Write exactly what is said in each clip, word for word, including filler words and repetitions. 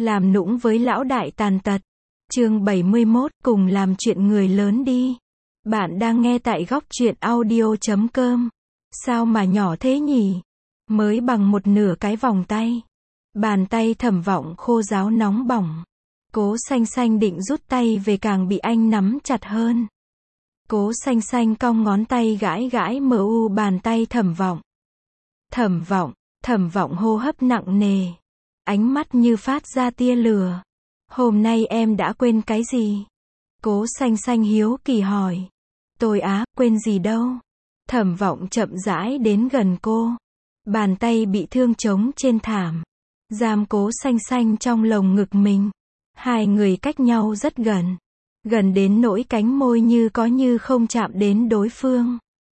Làm nũng với lão đại tàn tật. Chương bảy mươi mốt, cùng làm chuyện người lớn đi. Bạn đang nghe tại góc truyện audio chấm com. Sao mà nhỏ thế nhỉ? Mới bằng một nửa cái vòng tay. Bàn tay Thẩm Vọng khô ráo nóng bỏng. Cố Xanh Xanh định rút tay về càng bị anh nắm chặt hơn. Cố Xanh Xanh cong ngón tay gãi gãi mờ u bàn tay Thẩm Vọng. Thẩm Vọng, Thẩm Vọng hô hấp nặng nề. Ánh mắt như phát ra tia lửa. Hôm nay em đã quên cái gì? Cố Xanh Xanh hiếu kỳ hỏi. Tôi á, quên gì đâu. Thẩm Vọng chậm rãi đến gần cô. Bàn tay bị thương trống trên thảm. Giam Cố Xanh Xanh trong lồng ngực mình. Hai người cách nhau rất gần. Gần đến nỗi cánh môi như có như không chạm đến đối phương.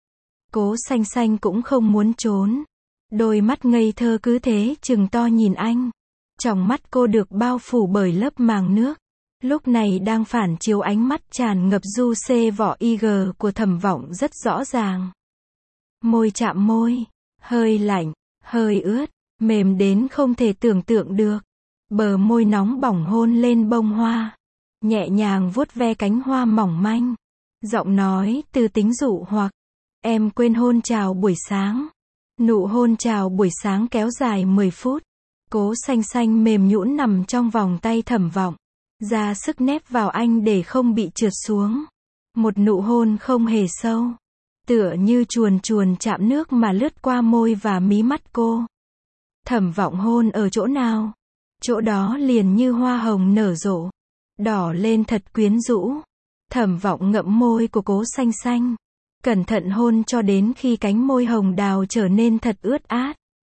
Cố Xanh Xanh cũng không muốn trốn. Đôi mắt ngây thơ cứ thế trừng to nhìn anh. Trong mắt cô được bao phủ bởi lớp màng nước. Lúc này đang phản chiếu ánh mắt tràn ngập du xê vỏ i giê của Thẩm Vọng rất rõ ràng. Môi chạm môi, hơi lạnh, hơi ướt, mềm đến không thể tưởng tượng được. Bờ môi nóng bỏng hôn lên bông hoa. Nhẹ nhàng vuốt ve cánh hoa mỏng manh. Giọng nói từ tính dụ hoặc. Em quên hôn chào buổi sáng. Nụ hôn chào buổi sáng kéo dài mười phút. Cố Xanh Xanh mềm nhũn nằm trong vòng tay Thẩm Vọng. Ra sức nép vào anh để không bị trượt xuống. Một nụ hôn không hề sâu. Tựa như chuồn chuồn chạm nước mà lướt qua môi và mí mắt cô. Thẩm Vọng hôn ở chỗ nào? Chỗ đó liền như hoa hồng nở rộ. Đỏ lên thật quyến rũ. Thẩm Vọng ngậm môi của Cố Xanh Xanh. Cẩn thận hôn cho đến khi cánh môi hồng đào trở nên thật ướt át.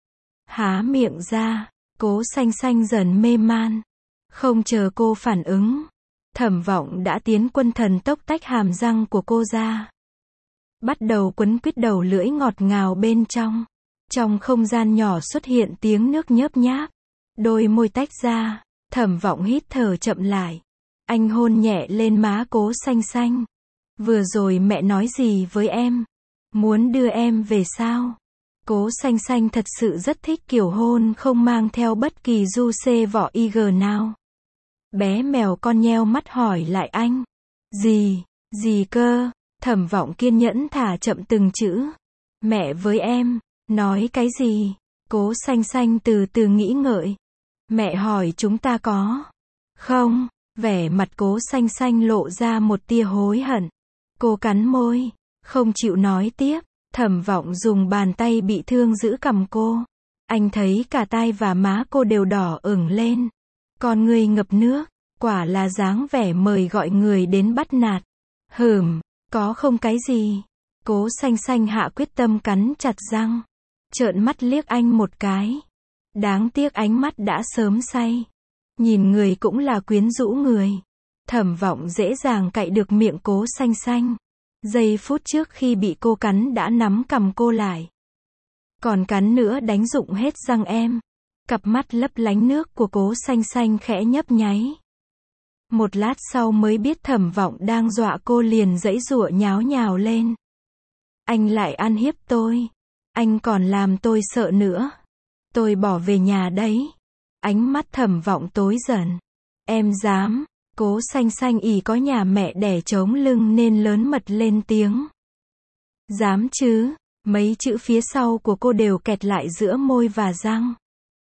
Há miệng ra. Cố Xanh Xanh dần mê man. Không chờ cô phản ứng. Thẩm Vọng đã tiến quân thần tốc tách hàm răng của cô ra. Bắt đầu quấn quýt đầu lưỡi ngọt ngào bên trong. Trong không gian nhỏ xuất hiện tiếng nước nhớp nháp. Đôi môi tách ra. Thẩm Vọng hít thở chậm lại. Anh hôn nhẹ lên má Cố Xanh Xanh. Vừa rồi mẹ nói gì với em? Muốn đưa em về sao? Cố Xanh Xanh thật sự rất thích kiểu hôn không mang theo bất kỳ du xê vỏ i giê nào. Bé mèo con nheo mắt hỏi lại anh. Gì, gì cơ? Thẩm Vọng kiên nhẫn thả chậm từng chữ. Mẹ với em, nói cái gì? Cố Xanh Xanh từ từ nghĩ ngợi. Mẹ hỏi chúng ta có. Không, vẻ mặt Cố Xanh Xanh lộ ra một tia hối hận. Cô cắn môi, không chịu nói tiếp. Thẩm Vọng dùng bàn tay bị thương giữ cằm cô. Anh thấy cả tai và má cô đều đỏ ửng lên. Con ngươi ngập nước, quả là dáng vẻ mời gọi người đến bắt nạt. Hừm, có không cái gì. Cố Xanh Xanh hạ quyết tâm cắn chặt răng. Trợn mắt liếc anh một cái. Đáng tiếc ánh mắt đã sớm say. Nhìn người cũng là quyến rũ người. Thẩm Vọng dễ dàng cạy được miệng Cố Xanh Xanh. Giây phút trước khi bị cô cắn đã nắm cằm cô lại. Còn cắn nữa đánh rụng hết răng em. Cặp mắt lấp lánh nước của Cố Xanh Xanh khẽ nhấp nháy. Một lát sau mới biết Thẩm Vọng đang dọa cô liền giãy giụa nháo nhào lên. Anh lại ăn hiếp tôi. Anh còn làm tôi sợ nữa. Tôi bỏ về nhà đấy. Ánh mắt Thẩm Vọng tối dần. Em dám. Cố Xanh Xanh ỷ có nhà mẹ đẻ chống lưng nên lớn mật lên tiếng. Dám chứ? Mấy chữ phía sau của cô đều kẹt lại giữa môi và răng.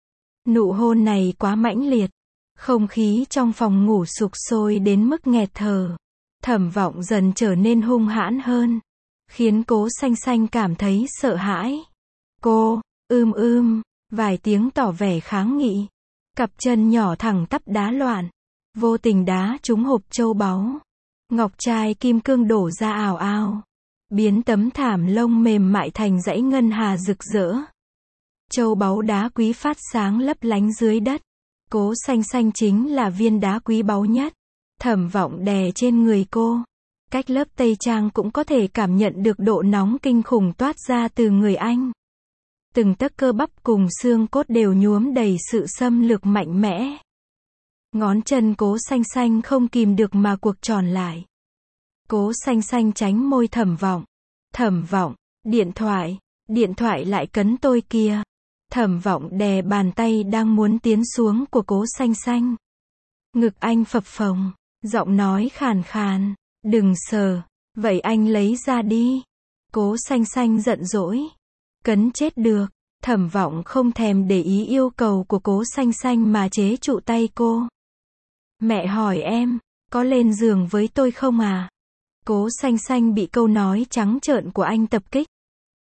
Nụ hôn này quá mãnh liệt. Không khí trong phòng ngủ sục sôi đến mức nghẹt thở. Thẩm Vọng dần trở nên hung hãn hơn. Khiến Cố Xanh Xanh cảm thấy sợ hãi. Cô, ưm ưm, vài tiếng tỏ vẻ kháng nghị. Cặp chân nhỏ thẳng tắp đá loạn. Vô tình đá trúng hộp châu báu. Ngọc trai kim cương đổ ra ào ào. Biến tấm thảm lông mềm mại thành dãy ngân hà rực rỡ. Châu báu đá quý phát sáng lấp lánh dưới đất. Cố Xanh Xanh chính là viên đá quý báu nhất. Thẩm Vọng đè trên người cô. Cách lớp tây trang cũng có thể cảm nhận được độ nóng kinh khủng toát ra từ người anh. Từng tấc cơ bắp cùng xương cốt đều nhuốm đầy sự xâm lược mạnh mẽ. Ngón chân Cố Xanh Xanh không kìm được mà cuộc tròn lại. Cố Xanh Xanh tránh môi Thẩm Vọng. Thẩm Vọng, điện thoại, điện thoại lại cấn tôi kìa. Thẩm Vọng đè bàn tay đang muốn tiến xuống của Cố Xanh Xanh. Ngực anh phập phồng, giọng nói khàn khàn, đừng sờ, vậy anh lấy ra đi. Cố Xanh Xanh giận dỗi, cấn chết được. Thẩm Vọng không thèm để ý yêu cầu của Cố Xanh Xanh mà chế trụ tay cô. Mẹ hỏi em, có lên giường với tôi không à? Cố Xanh Xanh bị câu nói trắng trợn của anh tập kích.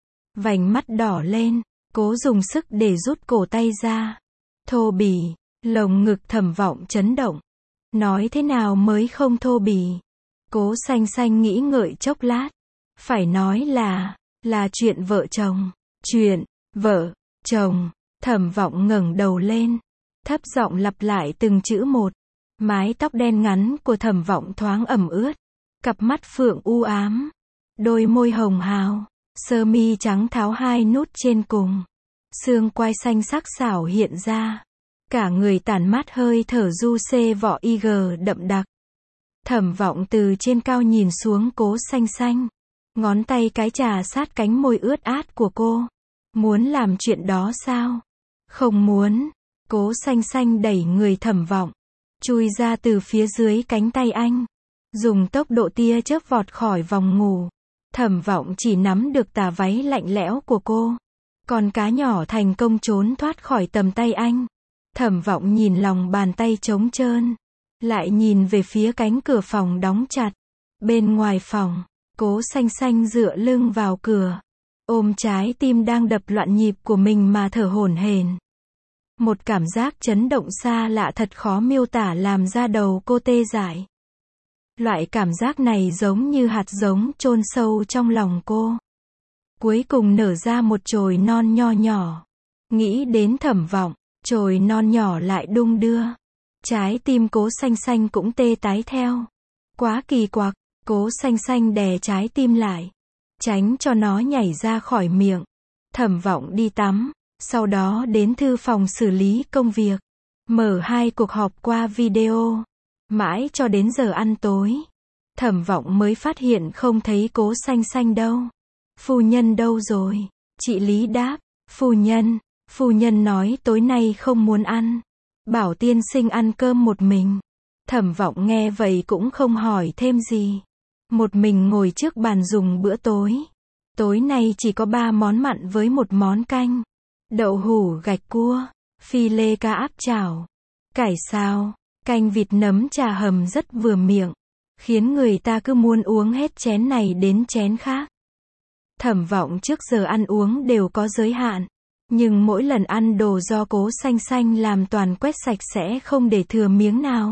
Vành mắt đỏ lên, cố dùng sức để rút cổ tay ra. Thô bỉ, lồng ngực Thẩm Vọng chấn động. Nói thế nào mới không thô bỉ? Cố Xanh Xanh nghĩ ngợi chốc lát. Phải nói là, là chuyện vợ chồng. Chuyện, vợ, chồng. Thẩm Vọng ngẩng đầu lên, thấp giọng lặp lại từng chữ một. Mái tóc đen ngắn của Thẩm Vọng thoáng ẩm ướt. Cặp mắt phượng u ám. Đôi môi hồng hào. Sơ mi trắng tháo hai nút trên cùng. Xương quai xanh sắc sảo hiện ra. Cả người tản mát hơi thở du xê vỏ i giê đậm đặc. Thẩm Vọng từ trên cao nhìn xuống Cố Xanh Xanh. Ngón tay cái chà sát cánh môi ướt át của cô. Muốn làm chuyện đó sao? Không muốn. Cố Xanh Xanh đẩy người Thẩm Vọng, chui ra từ phía dưới cánh tay anh. Dùng tốc độ tia chớp vọt khỏi vòng ngủ. Thẩm Vọng chỉ nắm được tà váy lạnh lẽo của cô. Con cá nhỏ thành công trốn thoát khỏi tầm tay anh. Thẩm Vọng nhìn lòng bàn tay trống trơn. Lại nhìn về phía cánh cửa phòng đóng chặt. Bên ngoài phòng, Cố Xanh Xanh dựa lưng vào cửa. Ôm trái tim đang đập loạn nhịp của mình mà thở hổn hển. Một cảm giác chấn động xa lạ thật khó miêu tả làm da đầu cô tê dại. Loại cảm giác này giống như hạt giống chôn sâu trong lòng cô. Cuối cùng nở ra một chồi non nho nhỏ. Nghĩ đến Thẩm Vọng, chồi non nhỏ lại đung đưa. Trái tim Cố Xanh Xanh cũng tê tái theo. Quá kỳ quặc, Cố Xanh Xanh đè trái tim lại, tránh cho nó nhảy ra khỏi miệng. Thẩm Vọng đi tắm, sau đó đến thư phòng xử lý công việc. Mở hai cuộc họp qua video. Mãi cho đến giờ ăn tối, Thẩm Vọng mới phát hiện không thấy Cố Xanh Xanh đâu. Phu nhân đâu rồi? Chị Lý đáp, phu nhân, phu nhân nói tối nay không muốn ăn. Bảo tiên sinh ăn cơm một mình. Thẩm Vọng nghe vậy cũng không hỏi thêm gì. Một mình ngồi trước bàn dùng bữa tối. Tối nay chỉ có ba món mặn với một món canh. Đậu hũ gạch cua, phi lê cá áp chảo, cải xào, canh vịt nấm trà hầm rất vừa miệng. Khiến người ta cứ muốn uống hết chén này đến chén khác. Thẩm Vọng trước giờ ăn uống đều có giới hạn. Nhưng mỗi lần ăn đồ do Cố Xanh Xanh làm toàn quét sạch sẽ không để thừa miếng nào.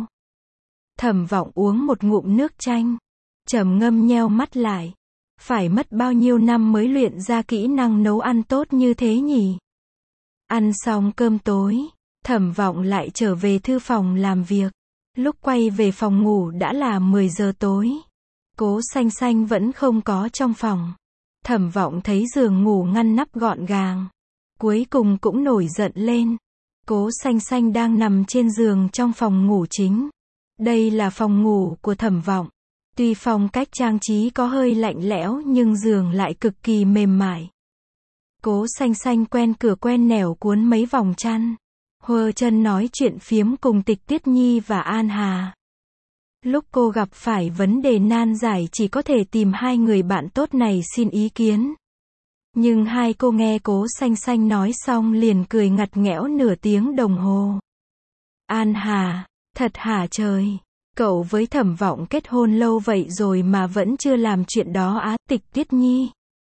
Thẩm Vọng uống một ngụm nước chanh. Trầm ngâm nheo mắt lại. Phải mất bao nhiêu năm mới luyện ra kỹ năng nấu ăn tốt như thế nhỉ? Ăn xong cơm tối, Thẩm Vọng lại trở về thư phòng làm việc. Lúc quay về phòng ngủ đã là mười giờ tối. Cố Xanh Xanh vẫn không có trong phòng. Thẩm Vọng thấy giường ngủ ngăn nắp gọn gàng. Cuối cùng cũng nổi giận lên. Cố Xanh Xanh đang nằm trên giường trong phòng ngủ chính. Đây là phòng ngủ của Thẩm Vọng. Tuy phong cách trang trí có hơi lạnh lẽo nhưng giường lại cực kỳ mềm mại. Cố Xanh Xanh quen cửa quen nẻo cuốn mấy vòng chăn. Huơ chân nói chuyện phiếm cùng Tịch Tuyết Nhi và An Hà. Lúc cô gặp phải vấn đề nan giải chỉ có thể tìm hai người bạn tốt này xin ý kiến. Nhưng hai cô nghe Cố Xanh Xanh nói xong liền cười ngặt nghẽo nửa tiếng đồng hồ. An Hà, thật hả trời, cậu với Thẩm Vọng kết hôn lâu vậy rồi mà vẫn chưa làm chuyện đó á? Tịch Tuyết Nhi.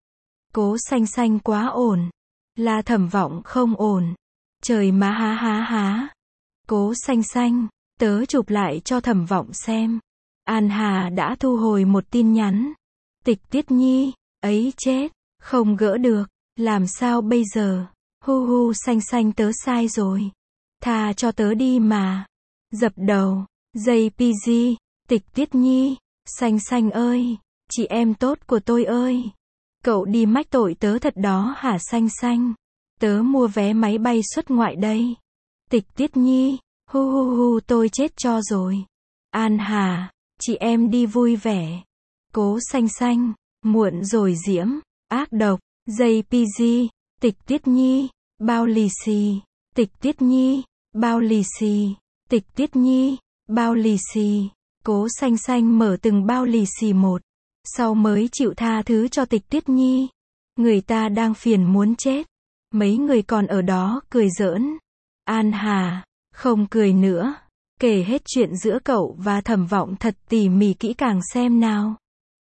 Cố Xanh Xanh quá ổn. Là Thẩm Vọng không ổn. Trời má há há há. Cố Xanh Xanh, tớ chụp lại cho Thẩm Vọng xem. An Hà đã thu hồi một tin nhắn. Tịch Tuyết Nhi, ấy chết, không gỡ được, làm sao bây giờ? Hu hu Xanh Xanh tớ sai rồi. Tha cho tớ đi mà. Dập đầu, jay pê giê, Tịch Tuyết Nhi, Xanh Xanh ơi, chị em tốt của tôi ơi. Cậu đi mách tội tớ thật đó hả Xanh Xanh? Tớ mua vé máy bay xuất ngoại đây. Tịch Tuyết Nhi, hu hu hu tôi chết cho rồi. An Hà, chị em đi vui vẻ. Cố Xanh Xanh, muộn rồi Diễm, ác độc, jay pê giê, Tịch Tuyết Nhi, bao lì xì, Tịch Tiết Nhi, bao lì xì, Tịch Tiết Nhi, bao lì xì. Cố Xanh Xanh mở từng bao lì xì một, sau mới chịu tha thứ cho Tịch Tiết Nhi. Người ta đang phiền muốn chết. Mấy người còn ở đó cười giỡn. An Hà, không cười nữa. Kể hết chuyện giữa cậu và Thẩm Vọng thật tỉ mỉ kỹ càng xem nào.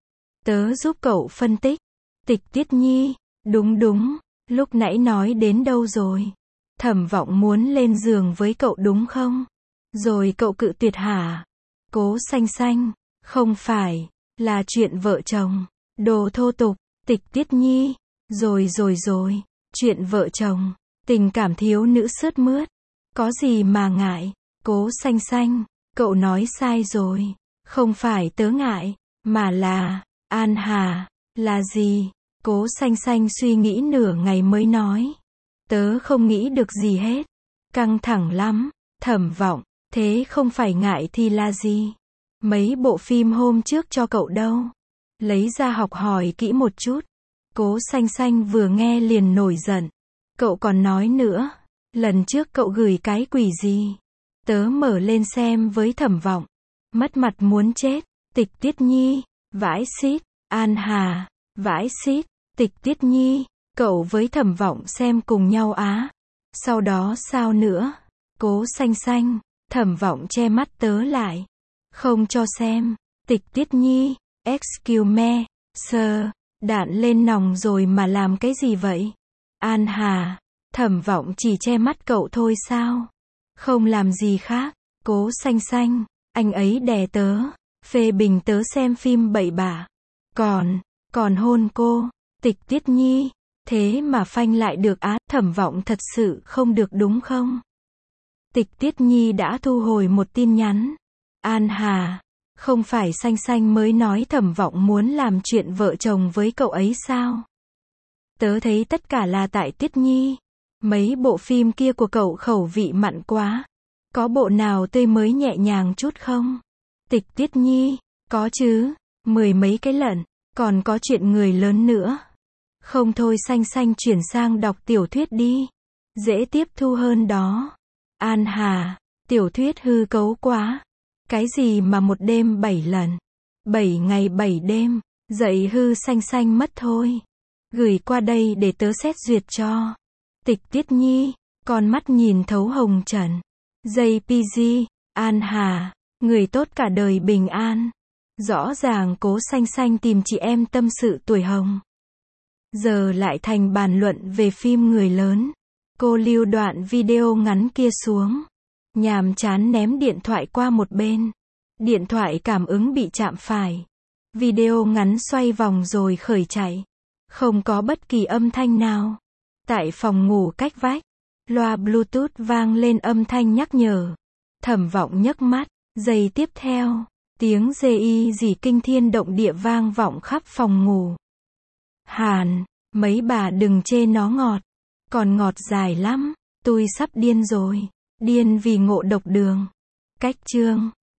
Tớ giúp cậu phân tích. Tịch Tiết Nhi, đúng đúng, lúc nãy nói đến đâu rồi? Thẩm Vọng muốn lên giường với cậu đúng không? Rồi cậu cự tuyệt hả? Cố Xanh Xanh, không phải, là chuyện vợ chồng. Đồ thô tục. Tịch Tiết Nhi, rồi rồi rồi, chuyện vợ chồng, tình cảm thiếu nữ sướt mướt. Có gì mà ngại? Cố Xanh Xanh, cậu nói sai rồi. Không phải tớ ngại, mà là, An Hà, là gì? Cố Xanh Xanh suy nghĩ nửa ngày mới nói. Tớ không nghĩ được gì hết. Căng thẳng lắm. Thẩm Vọng, thế không phải ngại thì là gì? Mấy bộ phim hôm trước cho cậu đâu? Lấy ra học hỏi kỹ một chút. Cố Xanh Xanh vừa nghe liền nổi giận. Cậu còn nói nữa. Lần trước cậu gửi cái quỷ gì? Tớ mở lên xem với Thẩm Vọng. Mất mặt muốn chết. Tịch Tiết Nhi, vãi xít. An Hà, vãi xít. Tịch Tiết Nhi, cậu với Thẩm Vọng xem cùng nhau á. Sau đó sao nữa? Cố Xanh Xanh, Thẩm Vọng che mắt tớ lại. Không cho xem. Tịch Tiết Nhi, excuse me, sir, đạn lên nòng rồi mà làm cái gì vậy? An Hà, Thẩm Vọng chỉ che mắt cậu thôi sao? Không làm gì khác. Cố Xanh Xanh, anh ấy đè tớ, phê bình tớ xem phim bậy bạ. Còn, còn hôn cô. Tịch Tiết Nhi, thế mà phanh lại được á? Thẩm Vọng thật sự không được đúng không? Tịch Tiết Nhi đã thu hồi một tin nhắn. An Hà, không phải Xanh Xanh mới nói Thẩm Vọng muốn làm chuyện vợ chồng với cậu ấy sao? Tớ thấy tất cả là tại Tiết Nhi. Mấy bộ phim kia của cậu khẩu vị mặn quá. Có bộ nào tươi mới nhẹ nhàng chút không? Tịch Tiết Nhi, có chứ, mười mấy cái lận, còn có chuyện người lớn nữa. Không thôi Xanh Xanh chuyển sang đọc tiểu thuyết đi. Dễ tiếp thu hơn đó. An Hà, tiểu thuyết hư cấu quá. Cái gì mà một đêm bảy lần, bảy ngày bảy đêm, dậy hư Xanh Xanh mất thôi. Gửi qua đây để tớ xét duyệt cho. Tịch Tiết Nhi, con mắt nhìn thấu hồng trần. gi pê giê, An Hà, người tốt cả đời bình an. Rõ ràng Cố Xanh Xanh tìm chị em tâm sự tuổi hồng. Giờ lại thành bàn luận về phim người lớn. Cô lưu đoạn video ngắn kia xuống. Nhàm chán ném điện thoại qua một bên. Điện thoại cảm ứng bị chạm phải. Video ngắn xoay vòng rồi khởi chạy. Không có bất kỳ âm thanh nào. Tại phòng ngủ cách vách, loa Bluetooth vang lên âm thanh nhắc nhở. Thẩm Vọng nhấc mắt. Giây tiếp theo, tiếng dê y gì kinh thiên động địa vang vọng khắp phòng ngủ. Hàn, mấy bà đừng chê nó ngọt. Còn ngọt dài lắm. Tôi sắp điên rồi. Điên vì ngộ độc đường. Cách chương